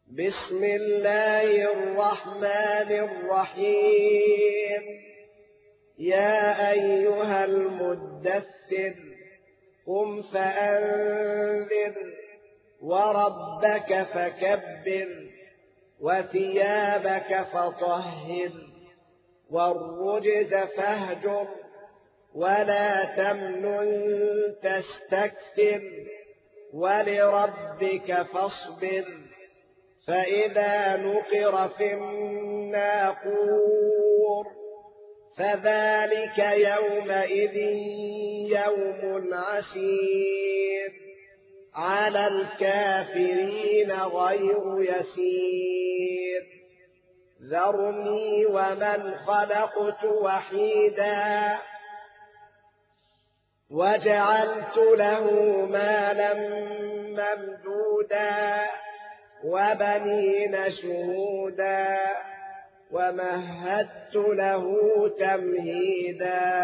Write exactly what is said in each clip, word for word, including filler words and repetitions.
بسم الله الرحمن الرحيم. يا أيها المدثر قم فأنذر وربك فكبر وثيابك فطهر والرجز فاهجر ولا تمنن تستكثر ولربك فاصبر. فإذا نقر في الناقور فذلك يومئذ يوم عسير على الكافرين غير يسير. ذرني ومن خلقت وحيدا وجعلت له مالا ممدودا وبنين شهودا ومهدت له تمهيدا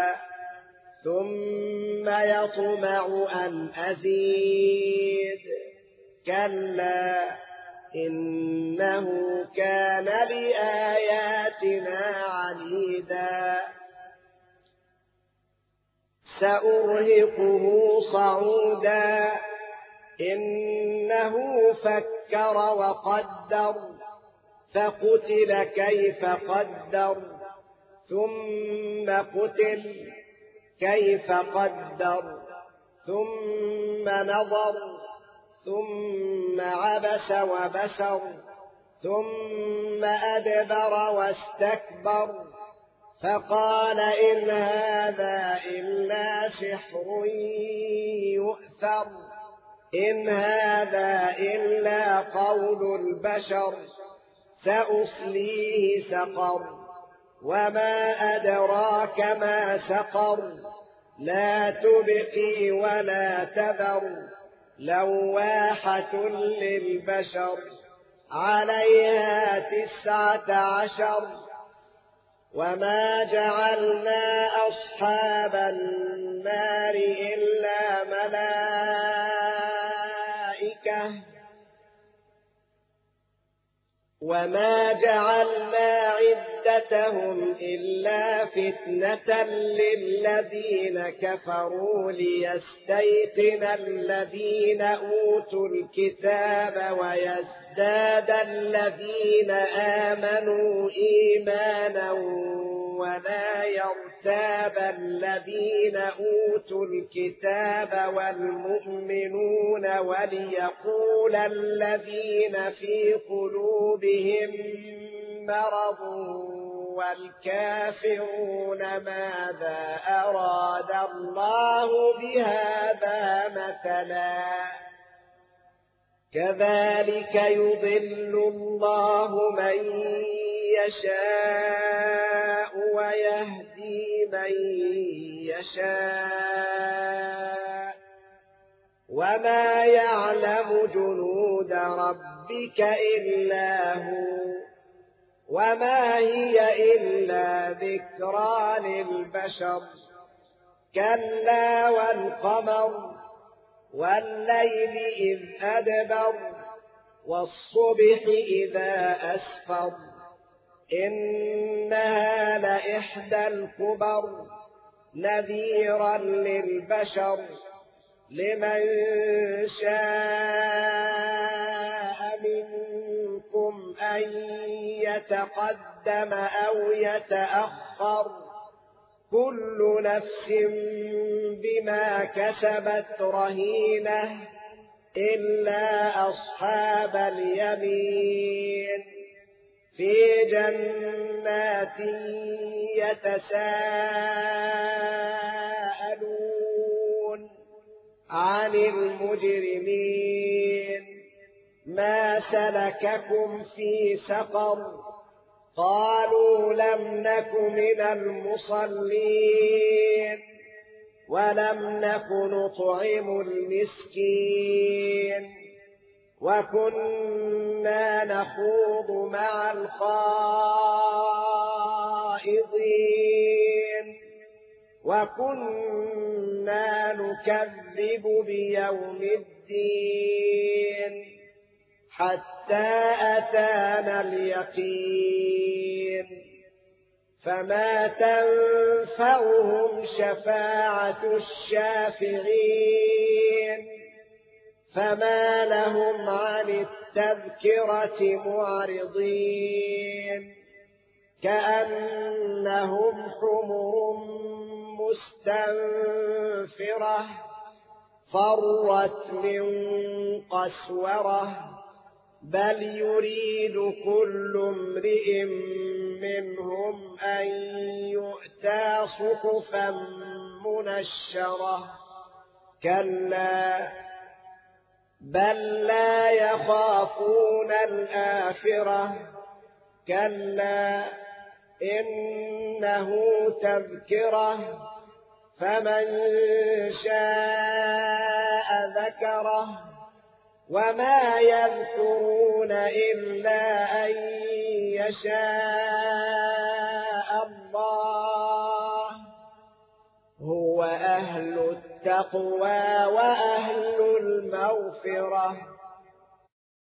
ثم يطمع أن أزيد كلا إنه كان لآياتنا عنيدا. سأرهقه صعودا إنه فكر وقدر فقتل كيف قدر ثم قتل كيف قدر ثم نظر ثم عبس وبسر ثم أدبر واستكبر فقال إن هذا إلا سحر يؤثر إن هذا إلا قول البشر سأصليه سقر وما أدراك ما سقر لا تبقي ولا تذر لواحة للبشر عليها تسعة عشر. وما جعلنا أصحاب النار إلا ملائكة وما جعلنا عدتهم إلا فتنة للذين كفروا ليستيقن الذين أوتوا الكتاب ويزداد الذين آمنوا إيمانا ولا يرتاب الذين أوتوا الكتاب والمؤمنون وليقول الذين في قلوبهم مرض والكافرون ماذا أراد الله بهذا مثلا كذلك يضل الله من يشاء ويهدي من يشاء وما يعلم جنود ربك إلا هو وما هي إلا ذكرى للبشر. كلا والقمر والليل إذ أدبر والصبح إذا أسفر إنها لإحدى الكبر نذيرا للبشر لمن شاء منكم أن يتقدم أو يتأخر كل نفس بما كسبت رهينة إلا أصحاب اليمين في جنات يتساءلون عن المجرمين ما سلككم في سقر قالوا لم نك من المصلين ولم نك نطعم المسكين وكنا نخوض مع الخائضين وكنا نكذب بيوم الدين حتى أتانا اليقين فما تنفعهم شفاعة الشافعين فما لهم عن التذكرة معرضين كأنهم حمر مستنفرة فرت من قسورة بل يريد كل امرئ منهم أن يؤتى صحفا منشرة كلا بل لا يخافون الآخرة كلا إنه تذكرة فمن شاء ذكره وما يذكرون إلا أن يشاء الله هو أهل التقوى وأهل المغفرة